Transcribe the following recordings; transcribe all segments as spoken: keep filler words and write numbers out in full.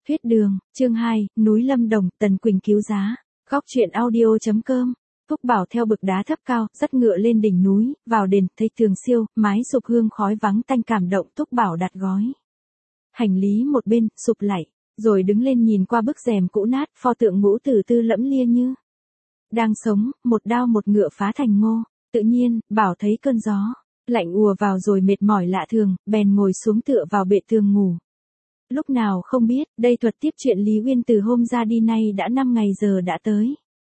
Huyết đường, chương hai, núi Lâm Đồng, Tần Quỳnh cứu giá. Góc truyện audio chấm com. Thúc Bảo theo bực đá thấp cao, dắt ngựa lên đỉnh núi, vào đền, thấy tường siêu, mái sụp hương khói vắng tanh cảm động. Thúc Bảo đặt gói hành lý một bên, sụp lại, rồi đứng lên nhìn qua bức rèm cũ nát, pho tượng ngũ tử tư lẫm lia như đang sống, một đao một ngựa phá thành ngô. Tự nhiên, Bảo thấy cơn gió lạnh ùa vào rồi mệt mỏi lạ thường, bèn ngồi xuống tựa vào bệ tường ngủ. Lúc nào không biết, đây thuật tiếp chuyện Lý Uyên từ hôm ra đi nay đã năm ngày giờ đã tới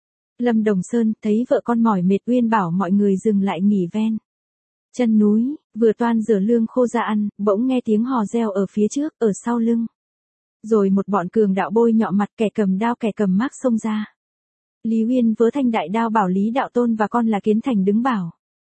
Lâm Đồng Sơn, thấy vợ con mỏi mệt, Uyên bảo mọi người dừng lại nghỉ ven chân núi, vừa toan rửa lương khô ra ăn, bỗng nghe tiếng hò reo ở phía trước, ở sau lưng. Rồi một bọn cường đạo bôi nhọ mặt, kẻ cầm đao kẻ cầm mác xông ra. Lý Uyên vớ thanh đại đao bảo Lý Đạo Tôn và con là Kiến Thành đứng bảo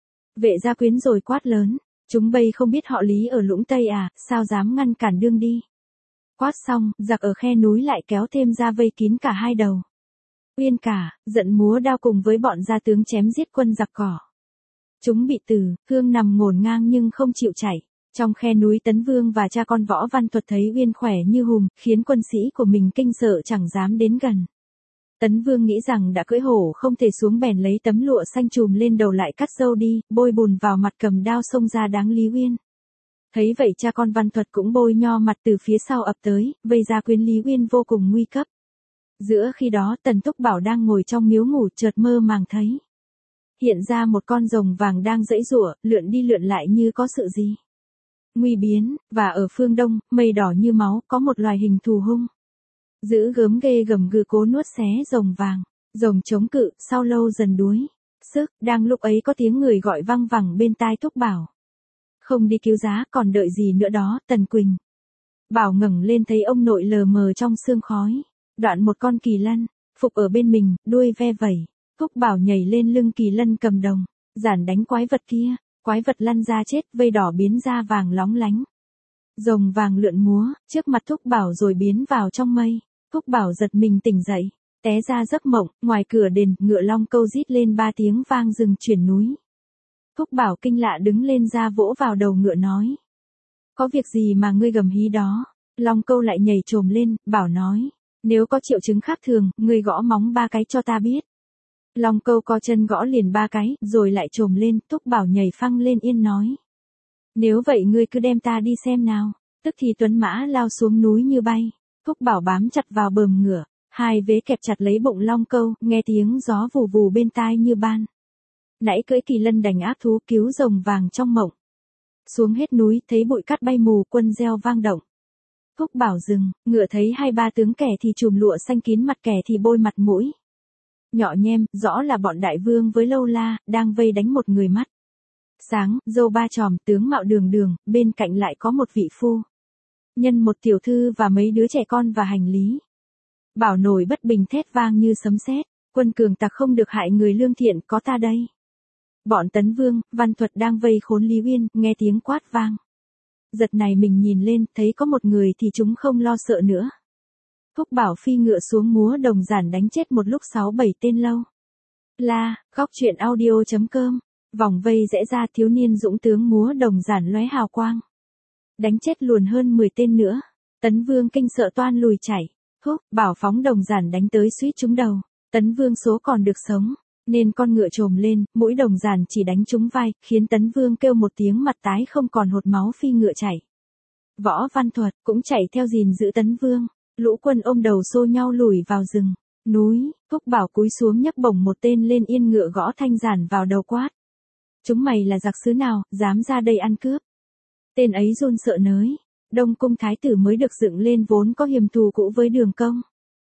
vệ gia quyến rồi quát lớn: chúng bây không biết họ Lý ở Lũng Tây à, sao dám ngăn cản đường đi. Quát xong, giặc ở khe núi lại kéo thêm ra vây kín cả hai đầu. Uyên cả, giận múa đao cùng với bọn gia tướng chém giết quân giặc cỏ. Chúng bị tử, Hương nằm ngổn ngang nhưng không chịu chạy. Trong khe núi, Tấn Vương và cha con Võ Văn Thuật thấy Uyên khỏe như hùm, khiến quân sĩ của mình kinh sợ chẳng dám đến gần. Tấn Vương nghĩ rằng đã cưỡi hổ không thể xuống, bèn lấy tấm lụa xanh trùm lên đầu lại cắt râu đi, bôi bùn vào mặt cầm đao xông ra đáng Lý Uyên. Thấy vậy cha con Văn Thuật cũng bôi nho mặt từ phía sau ập tới, vây ra quyến Lý Uyên vô cùng nguy cấp. Giữa khi đó Tần Thúc Bảo đang ngồi trong miếu ngủ, chợt mơ màng thấy hiện ra một con rồng vàng đang giãy giụa, lượn đi lượn lại như có sự gì nguy biến, và ở phương đông, mây đỏ như máu, có một loài hình thù hung dữ gớm ghê gầm gừ cố nuốt xé rồng vàng. Rồng chống cự, sau lâu dần đuối sức, đang lúc ấy có tiếng người gọi văng vẳng bên tai Thúc Bảo: không đi cứu giá, còn đợi gì nữa đó, Tần Quỳnh. Bảo ngẩng lên thấy ông nội lờ mờ trong sương khói, đoạn một con kỳ lân phục ở bên mình, đuôi ve vẩy. Thúc Bảo nhảy lên lưng kỳ lân cầm đồng, giản đánh quái vật kia. Quái vật lăn ra chết, vây đỏ biến ra vàng lóng lánh. Rồng vàng lượn múa trước mặt Thúc Bảo rồi biến vào trong mây. Thúc Bảo giật mình tỉnh dậy, té ra giấc mộng. Ngoài cửa đền, ngựa Long Câu rít lên ba tiếng vang rừng chuyển núi. Thúc Bảo kinh lạ đứng lên ra vỗ vào đầu ngựa nói: có việc gì mà ngươi gầm hí đó? Long Câu lại nhảy chồm lên, Bảo nói: nếu có triệu chứng khác thường, ngươi gõ móng ba cái cho ta biết. Long Câu co chân gõ liền ba cái, rồi lại chồm lên. Thúc Bảo nhảy phăng lên yên nói: nếu vậy ngươi cứ đem ta đi xem nào. Tức thì tuấn mã lao xuống núi như bay. Thúc Bảo bám chặt vào bờm ngựa, hai vế kẹp chặt lấy bụng Long Câu, nghe tiếng gió vù vù bên tai như ban nãy cưỡi kỳ lân đành ác thú cứu rồng vàng trong mộng. Xuống hết núi, thấy bụi cát bay mù, quân reo vang động. Thúc Bảo dừng, ngựa thấy hai ba tướng, kẻ thì trùm lụa xanh kín mặt, kẻ thì bôi mặt mũi nhọ nhem, rõ là bọn đại vương với Lâu La, đang vây đánh một người mắt sáng, râu ba chòm, tướng mạo đường đường, bên cạnh lại có một vị phu nhân, một tiểu thư và mấy đứa trẻ con và hành lý. Bảo nổi bất bình thét vang như sấm sét: quân cường tặc không được hại người lương thiện, có ta đây. Bọn Tấn Vương, Văn Thuật đang vây khốn Lý Uyên, nghe tiếng quát vang. Giật này mình nhìn lên, thấy có một người thì chúng không lo sợ nữa. Thúc Bảo phi ngựa xuống múa đồng giản đánh chết một lúc sáu bảy tên Lâu La. Góc truyện audio chấm com. Vòng vây rẽ ra, thiếu niên dũng tướng múa đồng giản lóe hào quang, đánh chết luồn hơn mười tên nữa. Tấn Vương kinh sợ toan lùi chạy. Thúc Bảo phóng đồng giản đánh tới suýt trúng đầu. Tấn Vương số còn được sống, nên con ngựa trồm lên, mũi đồng giản chỉ đánh trúng vai, khiến Tấn Vương kêu một tiếng mặt tái không còn hột máu, phi ngựa chạy. Võ Văn Thuật cũng chạy theo gìn giữ Tấn Vương. Lũ quân ôm đầu xô nhau lùi vào rừng núi. Thúc Bảo cúi xuống nhấc bổng một tên lên yên ngựa, gõ thanh giản vào đầu quát: chúng mày là giặc xứ nào, dám ra đây ăn cướp? Tên ấy run sợ nới. Đông Cung thái tử mới được dựng lên vốn có hiềm thù cũ với Đường Công,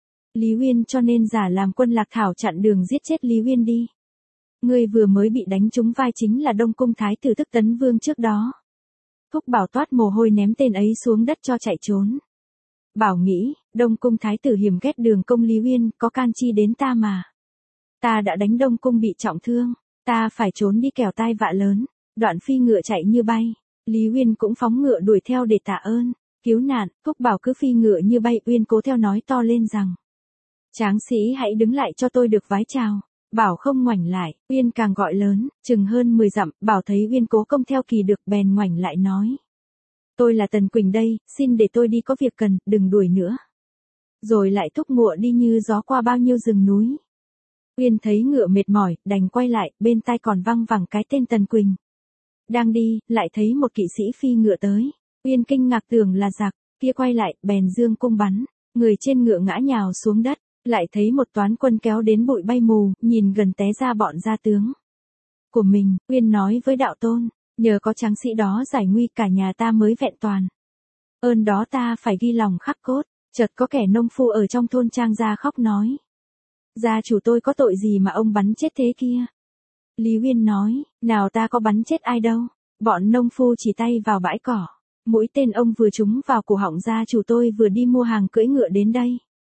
Lý Uyên, cho nên giả làm quân Lạc Thảo chặn đường giết chết Lý Uyên đi. Ngươi vừa mới bị đánh trúng vai chính là Đông Cung thái tử tức Tấn Vương trước đó. Thúc Bảo toát mồ hôi ném tên ấy xuống đất cho chạy trốn. Bảo nghĩ, Đông Cung thái tử hiểm ghét Đường Công Lý Uyên, có can chi đến ta mà. Ta đã đánh Đông Cung bị trọng thương, ta phải trốn đi kẻo tai vạ lớn. Đoạn phi ngựa chạy như bay. Lý Uyên cũng phóng ngựa đuổi theo để tạ ơn cứu nạn. Thúc Bảo cứ phi ngựa như bay, Uyên cố theo nói to lên rằng: tráng sĩ hãy đứng lại cho tôi được vái chào. Bảo không ngoảnh lại, Uyên càng gọi lớn, chừng hơn mười dặm. Bảo thấy Uyên cố công theo kỳ được, bèn ngoảnh lại nói: tôi là Tần Quỳnh đây, xin để tôi đi có việc cần, đừng đuổi nữa. rồi lại thúc ngựa đi như gió qua bao nhiêu rừng núi. Uyên thấy ngựa mệt mỏi, đành quay lại, bên tai còn văng vẳng cái tên Tần Quỳnh. Đang đi, lại thấy một kỵ sĩ phi ngựa tới. Uyên kinh ngạc tưởng là giặc, kia quay lại, bèn dương cung bắn, người trên ngựa ngã nhào xuống đất, lại thấy một toán quân kéo đến bụi bay mù, nhìn gần té ra bọn gia tướng của mình. Uyên nói với đạo tôn, nhờ có tráng sĩ đó giải nguy cả nhà ta mới vẹn toàn. Ơn đó ta phải ghi lòng khắc cốt. Chợt có kẻ nông phu ở trong thôn trang ra khóc nói. Gia chủ tôi có tội gì mà ông bắn chết thế kia? Lý Uyên nói, nào ta có bắn chết ai đâu. Bọn nông phu chỉ tay vào bãi cỏ. Mũi tên ông vừa trúng vào cổ họng gia chủ tôi vừa đi mua hàng cưỡi ngựa đến đây.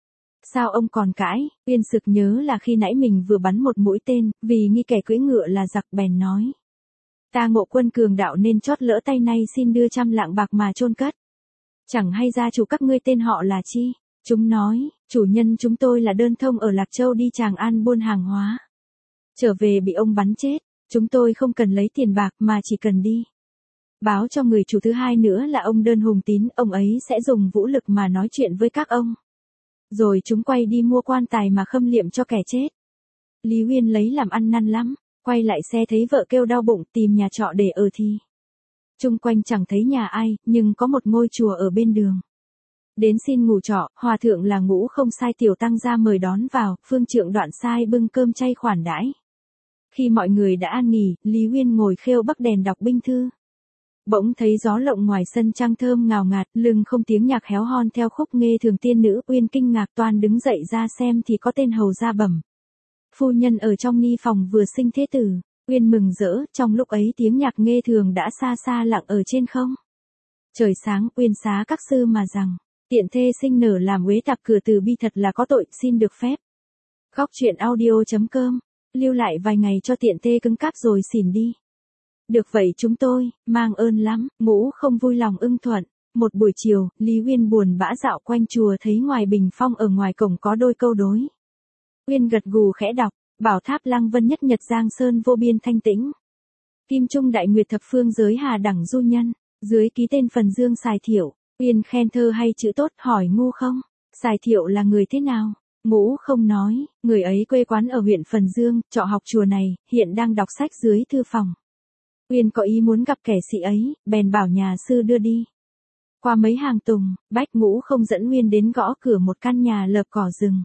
Sao ông còn cãi? Uyên sực nhớ là khi nãy mình vừa bắn một mũi tên, vì nghi kẻ cưỡi ngựa là giặc bèn nói. Ta ngộ quân cường đạo nên chót lỡ tay nay xin đưa trăm lạng bạc mà chôn cất. Chẳng hay gia chủ các ngươi tên họ là chi? Chúng nói, chủ nhân chúng tôi là đơn thông ở Lạc Châu đi Tràng An buôn hàng hóa. Trở về bị ông bắn chết, chúng tôi không cần lấy tiền bạc mà chỉ cần đi. Báo cho người chủ thứ hai nữa là ông Đơn Hùng Tín, ông ấy sẽ dùng vũ lực mà nói chuyện với các ông. Rồi chúng quay đi mua quan tài mà khâm liệm cho kẻ chết. Lý Uyên lấy làm ăn năn lắm, quay lại xe thấy vợ kêu đau bụng tìm nhà trọ để ở thì. Chung quanh chẳng thấy nhà ai, nhưng có một ngôi chùa ở bên đường. Đến xin ngủ trọ, hòa thượng là Ngũ Không Sai tiểu tăng ra mời đón vào, phương trượng Đoạn Sai bưng cơm chay khoản đãi. Khi mọi người đã an nghỉ, Lý Uyên ngồi khêu bắc đèn đọc binh thư. Bỗng thấy gió lộng ngoài sân trăng thơm ngào ngạt, lưng không tiếng nhạc héo hon theo khúc nghê thường tiên nữ. Uyên kinh ngạc toan đứng dậy ra xem thì có tên hầu ra bẩm. Phu nhân ở trong ni phòng vừa sinh thế tử. Uyên mừng rỡ, trong lúc ấy tiếng nhạc nghê thường đã xa xa lặng ở trên không. Trời sáng, Uyên xá các sư mà rằng, tiện thê sinh nở làm uế tạp cửa từ bi thật là có tội, xin được phép. Góc truyện audio chấm com, lưu lại vài ngày cho tiện thê cứng cáp rồi xỉn đi. Được vậy chúng tôi, mang ơn lắm. Ngũ Không vui lòng ưng thuận. Một buổi chiều, Lý Uyên buồn bã dạo quanh chùa thấy ngoài bình phong ở ngoài cổng có đôi câu đối. Uyên gật gù khẽ đọc, bảo tháp lăng vân nhất nhật giang sơn vô biên thanh tĩnh. Kim trung đại nguyệt thập phương giới hà đẳng du nhân, dưới ký tên Phần Dương Sài Thiệu. Uyên khen thơ hay chữ tốt, hỏi Ngu Không, Sài Thiệu là người thế nào? Ngũ Không nói, người ấy quê quán ở huyện Phần Dương, trọ học chùa này, hiện đang đọc sách dưới thư phòng. Uyên có ý muốn gặp kẻ sĩ ấy, bèn bảo nhà sư đưa đi. Qua mấy hàng tùng, Bách Ngũ Không dẫn Uyên đến gõ cửa một căn nhà lợp cỏ rừng.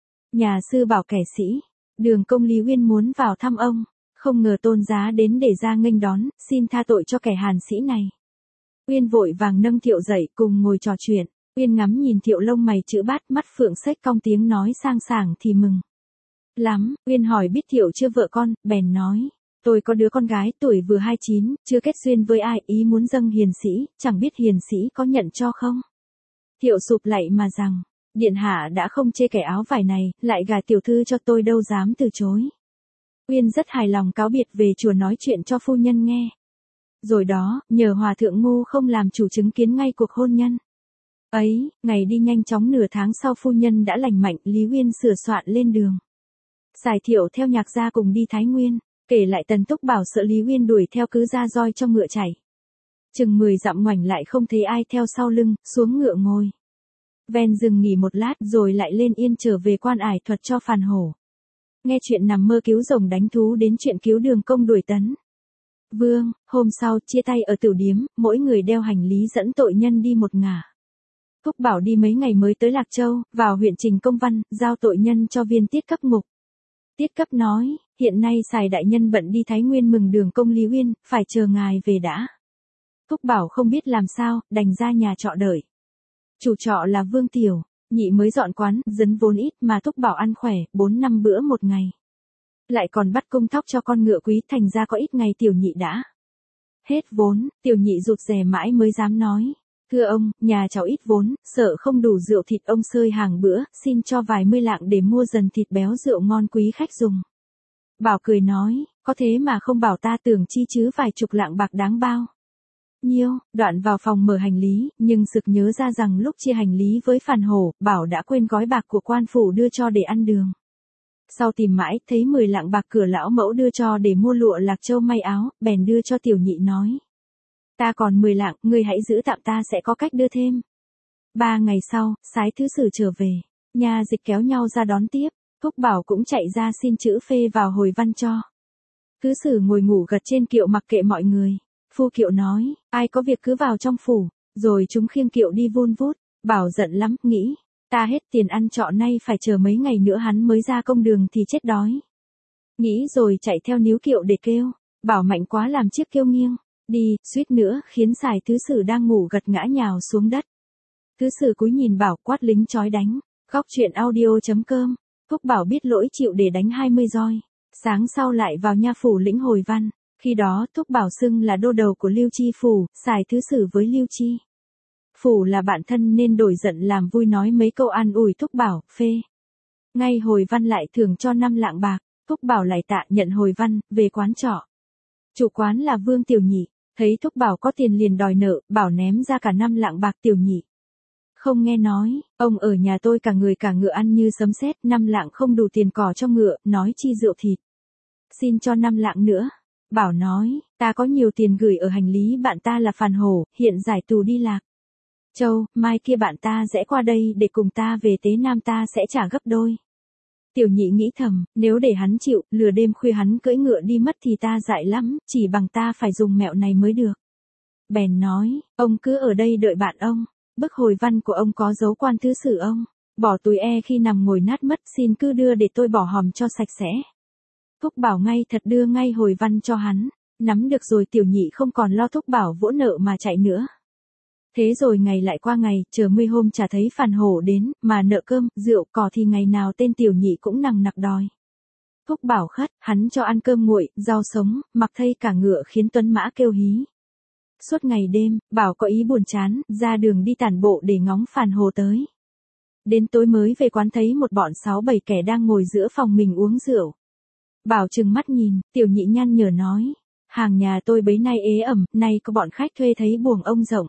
Nhà sư bảo kẻ sĩ, Đường công Lý Uyên muốn vào thăm ông, không ngờ tôn giá đến để ra nghênh đón, xin tha tội cho kẻ hàn sĩ này. Uyên vội vàng nâng Thiệu dậy cùng ngồi trò chuyện. Uyên ngắm nhìn Thiệu lông mày chữ bát, mắt phượng xếch cong tiếng nói sang sảng thì mừng lắm. Uyên hỏi biết Thiệu chưa vợ con, bèn nói. Tôi có đứa con gái tuổi vừa hai mươi chín, chưa kết duyên với ai, ý muốn dâng hiền sĩ, chẳng biết hiền sĩ có nhận cho không? Thiệu sụp lạy mà rằng, điện hạ đã không chê kẻ áo vải này, lại gả tiểu thư cho tôi đâu dám từ chối. Uyên rất hài lòng cáo biệt về chùa nói chuyện cho phu nhân nghe. Rồi đó, nhờ hòa thượng Ngu Không làm chủ chứng kiến ngay cuộc hôn nhân. Ấy, ngày đi nhanh chóng, nửa tháng sau phu nhân đã lành mạnh, Lý Uyên sửa soạn lên đường. Sài Thiệu theo nhạc gia cùng đi Thái Nguyên. Kể lại Tần Túc bảo sợ Lý Uyên đuổi theo cứ ra roi cho ngựa chạy. Chừng mười dặm ngoảnh lại không thấy ai theo sau lưng, xuống ngựa ngồi. Ven rừng nghỉ một lát rồi lại lên yên trở về Quan Ải thuật cho Phàn Hổ. Nghe chuyện nằm mơ cứu rồng đánh thú đến chuyện cứu Đường Công đuổi Tấn Vương. Hôm sau chia tay ở tửu điếm, mỗi người đeo hành lý dẫn tội nhân đi một ngả. Thúc bảo đi mấy ngày mới tới Lạc Châu, vào huyện trình công văn, giao tội nhân cho viên tiết cấp ngục. Tiết cấp nói, hiện nay Sài đại nhân bận đi Thái Nguyên mừng Đường Công Lý Uyên, phải chờ ngài về đã. Thúc bảo không biết làm sao, đành ra nhà trọ đợi. Chủ trọ là Vương Tiểu, nhị mới dọn quán, dấn vốn ít mà Thúc bảo ăn khỏe, bốn năm bữa một ngày. Lại còn bắt công thóc cho con ngựa quý, thành ra có ít ngày Tiểu nhị đã hết vốn. Tiểu nhị rụt rè mãi mới dám nói. Thưa ông, nhà cháu ít vốn, sợ không đủ rượu thịt ông sơi hàng bữa, xin cho vài mươi lạng để mua dần thịt béo rượu ngon quý khách dùng. Bảo cười nói, có thế mà không bảo ta, tưởng chi chứ vài chục lạng bạc đáng bao nhiêu. Đoạn vào phòng mở hành lý, nhưng sực nhớ ra rằng lúc chia hành lý với Phàn Hổ, Bảo đã quên gói bạc của quan phủ đưa cho để ăn đường. Sau tìm mãi, thấy mười lạng bạc cửa lão mẫu đưa cho để mua lụa Lạc Châu may áo, bèn đưa cho tiểu nhị nói. Ta còn mười lạng, ngươi hãy giữ tạm, ta sẽ có cách đưa thêm. Ba ngày sau, sái thứ sử trở về. Nha Dịch kéo nhau ra đón tiếp, Thúc Bảo cũng chạy ra xin chữ phê vào hồi văn cho. Thứ sử ngồi ngủ gật trên kiệu mặc kệ mọi người. Phu kiệu nói, ai có việc cứ vào trong phủ, rồi chúng khiêng kiệu đi vun vút. Bảo giận lắm, nghĩ, ta hết tiền ăn trọ nay phải chờ mấy ngày nữa hắn mới ra công đường thì chết đói. Nghĩ rồi chạy theo níu kiệu để kêu, Bảo mạnh quá làm chiếc kiêu nghiêng, đi, suýt nữa khiến Sài thứ sử đang ngủ gật ngã nhào xuống đất. Thứ sử cúi nhìn Bảo quát lính chói đánh, góc chuyện audio chấm com. Thúc Bảo biết lỗi chịu để đánh hai mươi roi. Sáng sau lại vào nha phủ lĩnh hồi văn, khi đó Thúc Bảo xưng là đô đầu của Lưu Chi phủ, Sài thứ sử với Lưu Chi phủ là bạn thân nên đổi giận làm vui nói mấy câu an ủi Thúc Bảo, phê. Ngay hồi văn lại thưởng cho năm lạng bạc, Thúc Bảo lại tạ nhận hồi văn, về quán trọ. Chủ quán là Vương Tiểu Nhị, thấy Thúc Bảo có tiền liền đòi nợ, Bảo ném ra cả năm lạng bạc. Tiểu Nhị không nghe nói, ông ở nhà tôi cả người cả ngựa ăn như sấm sét, năm lạng không đủ tiền cỏ cho ngựa, nói chi rượu thịt. Xin cho năm lạng nữa. Bảo nói, ta có nhiều tiền gửi ở hành lý bạn ta là Phàn Hổ, hiện giải tù đi Lạc Châu, mai kia bạn ta sẽ qua đây để cùng ta về Tế Nam, ta sẽ trả gấp đôi. Tiểu Nhị nghĩ thầm, nếu để hắn chịu, lừa đêm khuya hắn cưỡi ngựa đi mất thì ta dại lắm, chỉ bằng ta phải dùng mẹo này mới được. Bèn nói, ông cứ ở đây đợi bạn ông, bức hồi văn của ông có dấu quan thứ sử ông, bỏ túi e khi nằm ngồi nát mất, xin cứ đưa để tôi bỏ hòm cho sạch sẽ. Thúc Bảo ngay thật đưa ngay hồi văn cho hắn, nắm được rồi Tiểu Nhị không còn lo Thúc Bảo vỗ nợ mà chạy nữa. Thế rồi ngày lại qua ngày, chờ mươi hôm chả thấy Phàn Hổ đến, mà nợ cơm, rượu, cỏ thì ngày nào tên Tiểu Nhị cũng nằng nặc đòi. Thúc Bảo khất, hắn cho ăn cơm nguội, rau sống, mặc thây cả ngựa khiến tuấn mã kêu hí. Suốt ngày đêm, Bảo có ý buồn chán, ra đường đi tản bộ để ngóng Phàn Hổ tới. Đến tối mới về quán thấy một bọn sáu bảy kẻ đang ngồi giữa phòng mình uống rượu. Bảo trừng mắt nhìn, Tiểu Nhị nhăn nhở nói, hàng nhà tôi bấy nay ế ẩm, nay có bọn khách thuê thấy buồng ông rộng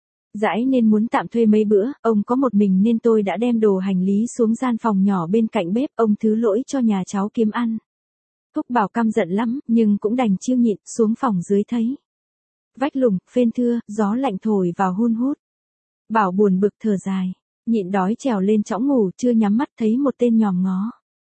dãi nên muốn tạm thuê mấy bữa, ông có một mình nên tôi đã đem đồ hành lý xuống gian phòng nhỏ bên cạnh bếp, ông thứ lỗi cho nhà cháu kiếm ăn. Thúc Bảo căm giận lắm, nhưng cũng đành chiêu nhịn, xuống phòng dưới thấy vách lủng, phên thưa, gió lạnh thổi vào hun hút. Bảo buồn bực thở dài, nhịn đói trèo lên chõng ngủ, chưa nhắm mắt thấy một tên nhòm ngó.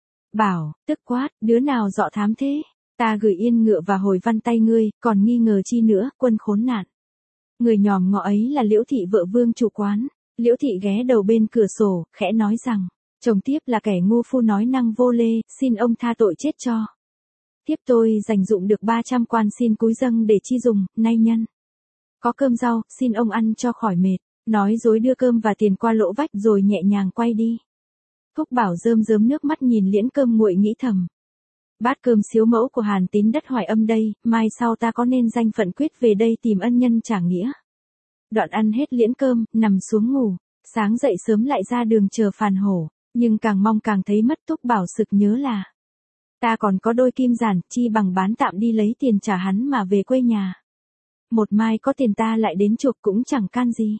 Bảo, tức quát, đứa nào dọ thám thế? Ta gửi yên ngựa và hồi văn tay ngươi, còn nghi ngờ chi nữa, quân khốn nạn. Người nhòm ngó ấy là Liễu Thị vợ Vương chủ quán. Liễu Thị ghé đầu bên cửa sổ, khẽ nói rằng, chồng tiếp là kẻ ngu phu nói năng vô lê, xin ông tha tội chết cho. Tiếp tôi dành dụng được ba trăm quan xin cúi dâng để chi dùng, nay nhân. Có cơm rau, xin ông ăn cho khỏi mệt. Nói dối đưa cơm và tiền qua lỗ vách rồi nhẹ nhàng quay đi. Thúc Bảo rơm rớm nước mắt nhìn liễn cơm nguội nghĩ thầm. Bát cơm siếu mẫu của Hàn Tín đất Hoài Âm đây, mai sau ta có nên danh phận quyết về đây tìm ân nhân trả nghĩa. Đoạn ăn hết liễn cơm, nằm xuống ngủ, sáng dậy sớm lại ra đường chờ Phàn Hổ, nhưng càng mong càng thấy mất. Thúc Bảo sực nhớ là, ta còn có đôi kim giản, chi bằng bán tạm đi lấy tiền trả hắn mà về quê nhà. Một mai có tiền ta lại đến chuộc cũng chẳng can gì.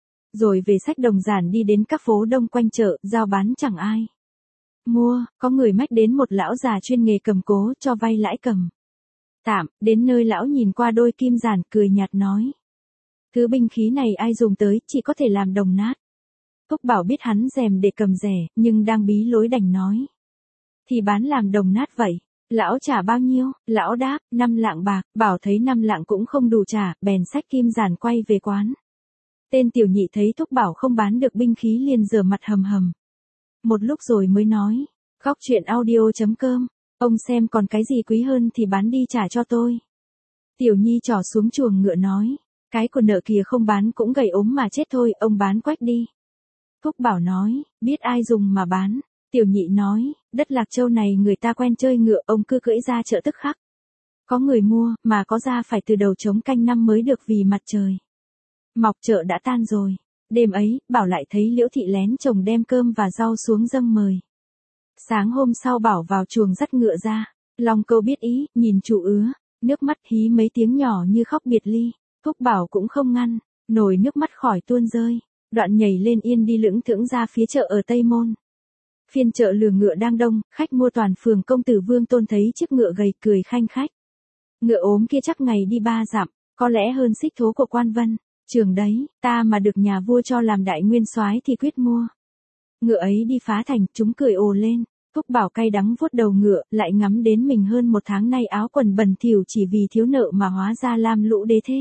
Rồi về xách đồng giản đi đến các phố đông quanh chợ, giao bán chẳng ai mua, có người mách đến một lão già chuyên nghề cầm cố, cho vay lãi cầm tạm, đến nơi lão nhìn qua đôi kim giản, cười nhạt nói. Thứ binh khí này ai dùng tới, chỉ có thể làm đồng nát. Thúc Bảo biết hắn rèm để cầm rẻ, nhưng đang bí lối đành nói. Thì bán làm đồng nát vậy. Lão trả bao nhiêu? Lão đáp, năm lạng bạc. Bảo thấy năm lạng cũng không đủ trả, bèn xách kim giản quay về quán. Tên Tiểu Nhị thấy Thúc Bảo không bán được binh khí liền rửa mặt hầm hầm. Một lúc rồi mới nói, góc chuyện audio chấm com, ông xem còn cái gì quý hơn thì bán đi trả cho tôi. Tiểu Nhi trỏ xuống chuồng ngựa nói, cái của nợ kìa không bán cũng gầy ốm mà chết thôi, ông bán quách đi. Thúc Bảo nói, biết ai dùng mà bán. Tiểu Nhị nói, đất Lạc Châu này người ta quen chơi ngựa, ông cứ cưỡi ra chợ tức khắc. Có người mua, mà có ra phải từ đầu trống canh năm mới được vì mặt trời mọc. Chợ đã tan rồi. Đêm ấy, Bảo lại thấy Liễu Thị lén chồng đem cơm và rau xuống dâng mời. Sáng hôm sau Bảo vào chuồng dắt ngựa ra. Long Câu biết ý, nhìn chủ ứa, nước mắt hí mấy tiếng nhỏ như khóc biệt ly. Thúc Bảo cũng không ngăn, nổi nước mắt khỏi tuôn rơi. Đoạn nhảy lên yên đi lững thững ra phía chợ ở Tây Môn. Phiên chợ lừa ngựa đang đông, khách mua toàn phường. Công tử Vương Tôn thấy chiếc ngựa gầy cười khanh khách. Ngựa ốm kia chắc ngày đi ba dặm, có lẽ hơn xích thố của quan vân. Trường đấy, ta mà được nhà vua cho làm đại nguyên soái thì quyết mua. Ngựa ấy đi phá thành, chúng cười ồ lên. Thúc Bảo cay đắng vuốt đầu ngựa, lại ngắm đến mình hơn một tháng nay áo quần bẩn thỉu chỉ vì thiếu nợ mà hóa ra lam lũ đế thế.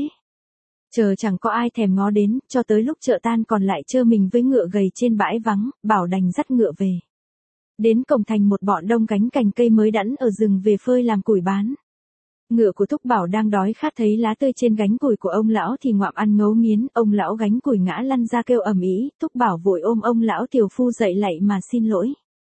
Chờ chẳng có ai thèm ngó đến, cho tới lúc chợ tan còn lại trơ mình với ngựa gầy trên bãi vắng, Bảo đành dắt ngựa về. Đến cổng thành một bọn đông gánh cành cây mới đẵn ở rừng về phơi làm củi bán. Ngựa của Thúc Bảo đang đói khát thấy lá tươi trên gánh củi của ông lão thì ngoạm ăn ngấu nghiến, ông lão gánh củi ngã lăn ra kêu ầm ĩ, Thúc Bảo vội ôm ông lão tiểu phu dậy lạy mà xin lỗi.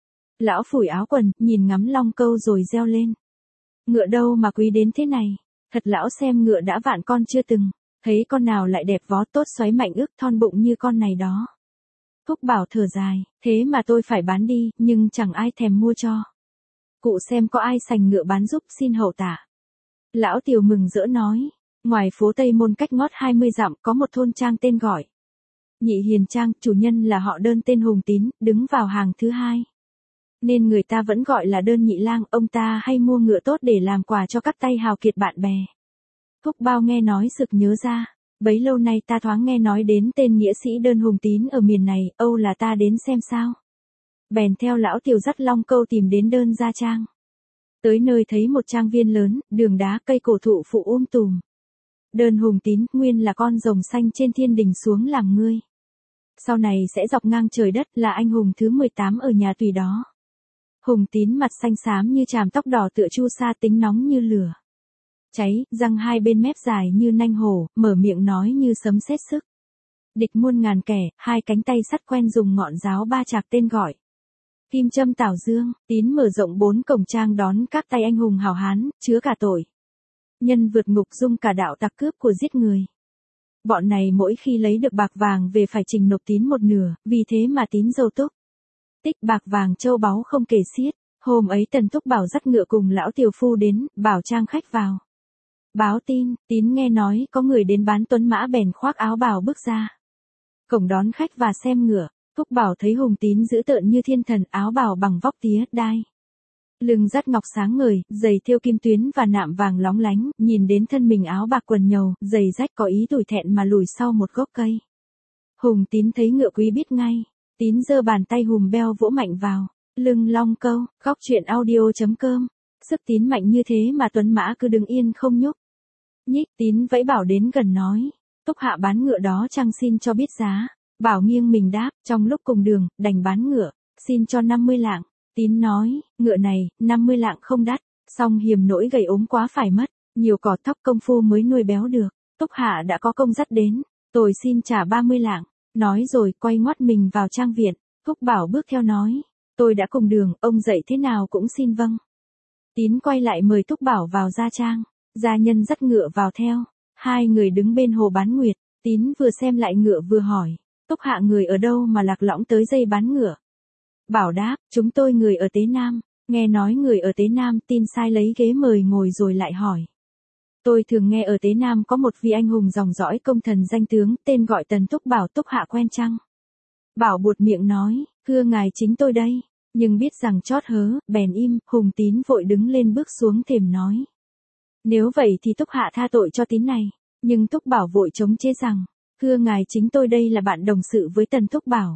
Lão phủi áo quần, nhìn ngắm long câu rồi reo lên. Ngựa đâu mà quý đến thế này, thật lão xem ngựa đã vạn con chưa từng, thấy con nào lại đẹp vó tốt xoáy mạnh ức thon bụng như con này đó. Thúc Bảo thở dài, thế mà tôi phải bán đi, nhưng chẳng ai thèm mua cho. Cụ xem có ai sành ngựa bán giúp xin hậu tạ. Lão tiểu mừng rỡ nói, ngoài phố Tây Môn cách ngót hai mươi dặm có một thôn trang tên gọi Nhị Hiền Trang, chủ nhân là họ Đơn tên Hùng Tín, đứng vào hàng thứ hai. Nên người ta vẫn gọi là Đơn nhị lang, ông ta hay mua ngựa tốt để làm quà cho các tay hào kiệt bạn bè. Thúc Bao nghe nói sực nhớ ra, bấy lâu nay ta thoáng nghe nói đến tên nghĩa sĩ Đơn Hùng Tín ở miền này, âu là ta đến xem sao. Bèn theo lão tiểu dắt long câu tìm đến Đơn gia trang. Tới nơi thấy một trang viên lớn, đường đá cây cổ thụ phụ um tùm. Đơn Hùng Tín nguyên là con rồng xanh trên thiên đình xuống làm ngươi. Sau này sẽ dọc ngang trời đất là anh hùng thứ mười tám ở nhà Tùy đó. Hùng Tín mặt xanh xám như chàm tóc đỏ tựa chu sa tính nóng như lửa. Cháy, răng hai bên mép dài như nanh hổ, mở miệng nói như sấm sét sức. Địch muôn ngàn kẻ, hai cánh tay sắt quen dùng ngọn giáo ba chạc tên gọi. Kim châm tảo dương, Tín mở rộng bốn cổng trang đón các tay anh hùng hào hán, chứa cả tội. Nhân vượt ngục dung cả đạo tặc cướp của giết người. Bọn này mỗi khi lấy được bạc vàng về phải trình nộp Tín một nửa, vì thế mà Tín giàu túc. Tích bạc vàng châu báu không kể xiết. Hôm ấy Tần Thúc Bảo dắt ngựa cùng lão tiểu phu đến, bảo trang khách vào. Báo tin, Tín nghe nói có người đến bán tuấn mã bèn khoác áo bào bước ra. Cổng đón khách và xem ngựa, Thúc Bảo thấy Hùng Tín dữ tợn như thiên thần, áo bào bằng vóc tía đai. Lưng dắt ngọc sáng ngời, giày thêu kim tuyến và nạm vàng lóng lánh, nhìn đến thân mình áo bạc quần nhầu, giày rách có ý tủi thẹn mà lùi sau một gốc cây. Hùng Tín thấy ngựa quý biết ngay, Tín giơ bàn tay hùm beo vỗ mạnh vào lưng long câu. Góc truyện audio chấm com. Sức Tín mạnh như thế mà tuấn mã cứ đứng yên không nhúc nhích. Tín vẫy Bảo đến gần nói, Thúc hạ bán ngựa đó chăng, xin cho biết giá. Bảo nghiêng mình đáp, trong lúc cùng đường, đành bán ngựa, xin cho năm mươi lạng. Tín nói, ngựa này, năm mươi lạng không đắt, song hiềm nỗi gầy ốm quá phải mất, nhiều cỏ thóc công phu mới nuôi béo được. Thúc hạ đã có công dắt đến, tôi xin trả ba mươi lạng. Nói rồi quay ngoắt mình vào trang viện. Thúc Bảo bước theo nói, tôi đã cùng đường, ông dạy thế nào cũng xin vâng. Tín quay lại mời Thúc Bảo vào gia trang, gia nhân dắt ngựa vào theo. Hai người đứng bên hồ bán nguyệt, Tín vừa xem lại ngựa vừa hỏi, Thúc hạ người ở đâu mà lạc lõng tới dây bán ngựa. Bảo đáp, chúng tôi người ở Tế Nam, nghe nói người ở Tế Nam tin sai lấy ghế mời ngồi rồi lại hỏi. Tôi thường nghe ở Tế Nam có một vị anh hùng dòng dõi công thần danh tướng, tên gọi Tần Thúc Bảo, Thúc hạ quen chăng? Bảo buột miệng nói, thưa ngài chính tôi đây, nhưng biết rằng chót hớ, bèn im. Hùng Tín vội đứng lên bước xuống thềm nói, nếu vậy thì Thúc hạ tha tội cho Tín này. Nhưng Thúc Bảo vội chống chế rằng, thưa ngài chính tôi đây là bạn đồng sự với Tần Thúc Bảo.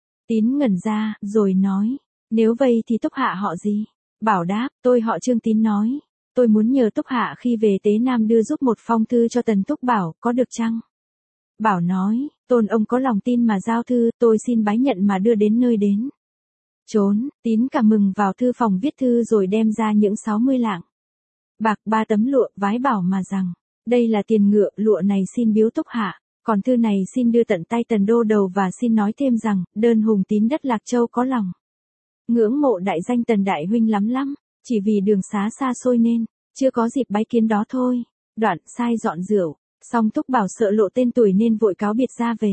Tín ngẩn ra, rồi nói, nếu vậy thì Thúc hạ họ gì? Bảo đáp, tôi họ Trương. Tín nói, tôi muốn nhờ Thúc hạ khi về Tế Nam đưa giúp một phong thư cho Tần Thúc Bảo, có được chăng? Bảo nói, tôn ông có lòng tin mà giao thư, tôi xin bái nhận mà đưa đến nơi đến. Trốn. Tín cả mừng vào thư phòng viết thư rồi đem ra những sáu mươi lạng bạc, ba tấm lụa, vái Bảo mà rằng, đây là tiền ngựa, lụa này xin biếu Thúc hạ, còn thư này xin đưa tận tay Tần đô đầu, và xin nói thêm rằng, Đơn Hùng Tín đất Lạc Châu có lòng ngưỡng mộ đại danh Tần đại huynh lắm lắm, chỉ vì đường xá xa xôi nên chưa có dịp bái kiến đó thôi. Đoạn sai dọn rượu, xong Thúc Bảo sợ lộ tên tuổi nên vội cáo biệt ra về.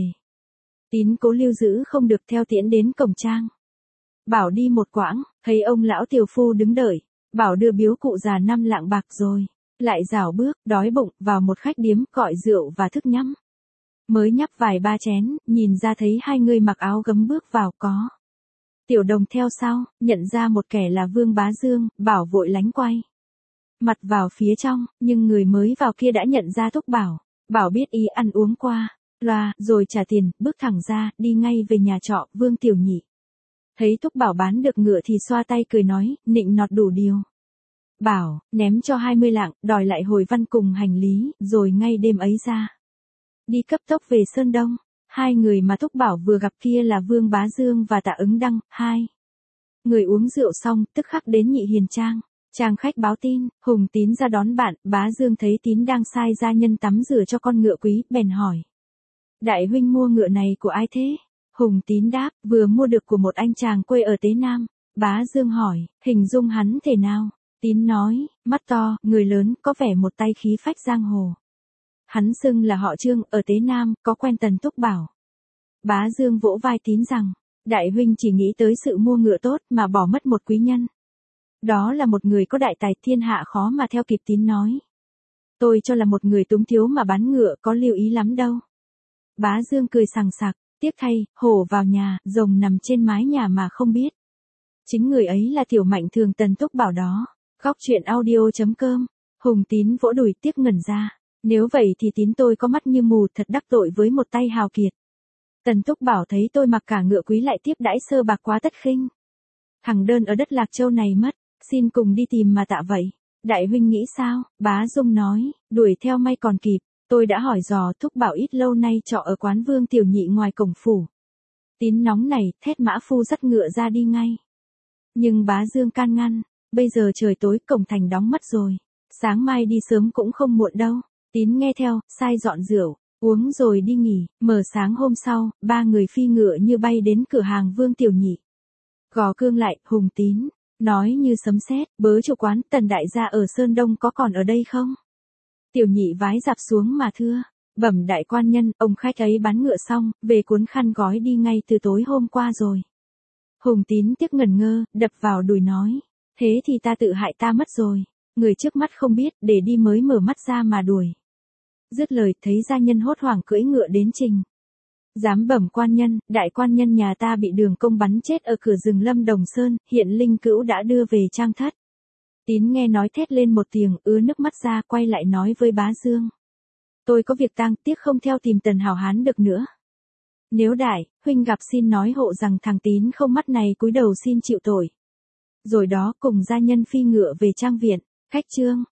Tín cố lưu giữ không được, theo tiễn đến cổng trang. Bảo đi một quãng, thấy ông lão tiểu phu đứng đợi. Bảo đưa biếu cụ già năm lạng bạc rồi lại rảo bước, đói bụng, vào một khách điếm gọi rượu và thức nhắm. Mới nhấp vài ba chén, nhìn ra thấy hai người mặc áo gấm bước vào, có Tiểu Đồng theo sau, nhận ra một kẻ là Vương Bá Dương. Bảo vội lánh quay mặt vào phía trong, nhưng người mới vào kia đã nhận ra Thúc Bảo. Bảo biết ý ăn uống qua loa, rồi trả tiền, bước thẳng ra, đi ngay về nhà trọ Vương Tiểu Nhị. Thấy Thúc Bảo bán được ngựa thì xoa tay cười nói, nịnh nọt đủ điều. Bảo, ném cho hai mươi lạng, đòi lại hồi văn cùng hành lý, rồi ngay đêm ấy ra. Đi cấp tốc về Sơn Đông. Hai người mà Thúc Bảo vừa gặp kia là Vương Bá Dương và Tạ Ứng Đăng, hai. Người uống rượu xong, tức khắc đến Nhị Hiền Trang. Trang khách báo tin, Hùng Tín ra đón bạn, Bá Dương thấy Tín đang sai gia nhân tắm rửa cho con ngựa quý, bèn hỏi. Đại huynh mua ngựa này của ai thế? Hùng Tín đáp, vừa mua được của một anh chàng quê ở Tế Nam. Bá Dương hỏi, hình dung hắn thể nào? Tín nói, mắt to, người lớn, có vẻ một tay khí phách giang hồ. Hắn xưng là họ Trương, ở Tế Nam, có quen Tần Thúc Bảo. Bá Dương vỗ vai Tín rằng, đại huynh chỉ nghĩ tới sự mua ngựa tốt mà bỏ mất một quý nhân. Đó là một người có đại tài, thiên hạ khó mà theo kịp. Tín nói. Tôi cho là một người túng thiếu mà bán ngựa có lưu ý lắm đâu. Bá Dương cười sằng sặc, tiếc thay, hổ vào nhà, rồng nằm trên mái nhà mà không biết. Chính người ấy là tiểu mạnh thường Tần Thúc Bảo đó. Góc truyện audio chấm com. Hùng Tín vỗ đùi tiếc ngẩn ra. Nếu vậy thì Tín tôi có mắt như mù, thật đắc tội với một tay hào kiệt. Tần Thúc Bảo thấy tôi mặc cả ngựa quý lại tiếp đãi sơ bạc quá tất khinh. Thằng đơn ở đất Lạc Châu này mất, xin cùng đi tìm mà tạ vậy. Đại huynh nghĩ sao? Bá Dung nói, đuổi theo may còn kịp. Tôi đã hỏi dò Thúc Bảo ít lâu nay trọ ở quán Vương Tiểu Nhị ngoài cổng phủ. Tín nóng này, thét mã phu dắt ngựa ra đi ngay. Nhưng Bá Dương can ngăn, bây giờ trời tối, cổng thành đóng mất rồi. Sáng mai đi sớm cũng không muộn đâu. Tín nghe theo, sai dọn rượu, uống rồi đi nghỉ. Mở sáng hôm sau, ba người phi ngựa như bay đến cửa hàng Vương Tiểu Nhị. Gò cương lại, Hùng Tín, nói như sấm sét, bớ chủ quán Tần đại gia ở Sơn Đông có còn ở đây không? Tiểu Nhị vái dạp xuống mà thưa, bẩm đại quan nhân, ông khách ấy bán ngựa xong, về cuốn khăn gói đi ngay từ tối hôm qua rồi. Hùng Tín tiếc ngẩn ngơ, đập vào đùi nói, thế thì ta tự hại ta mất rồi, người trước mắt không biết, để đi mới mở mắt ra mà đuổi. Dứt lời, thấy gia nhân hốt hoảng cưỡi ngựa đến trình. Giám bẩm quan nhân, đại quan nhân nhà ta bị Đường Công bắn chết ở cửa rừng Lâm Đồng Sơn, hiện linh cữu đã đưa về trang thất. Tín nghe nói thét lên một tiếng, ứa nước mắt ra, quay lại nói với Bá Dương. Tôi có việc tang, tiếc không theo tìm Tần hảo hán được nữa. Nếu đại, huynh gặp xin nói hộ rằng thằng Tín không mắt này cúi đầu xin chịu tội. Rồi đó cùng gia nhân phi ngựa về trang viện, cách trương.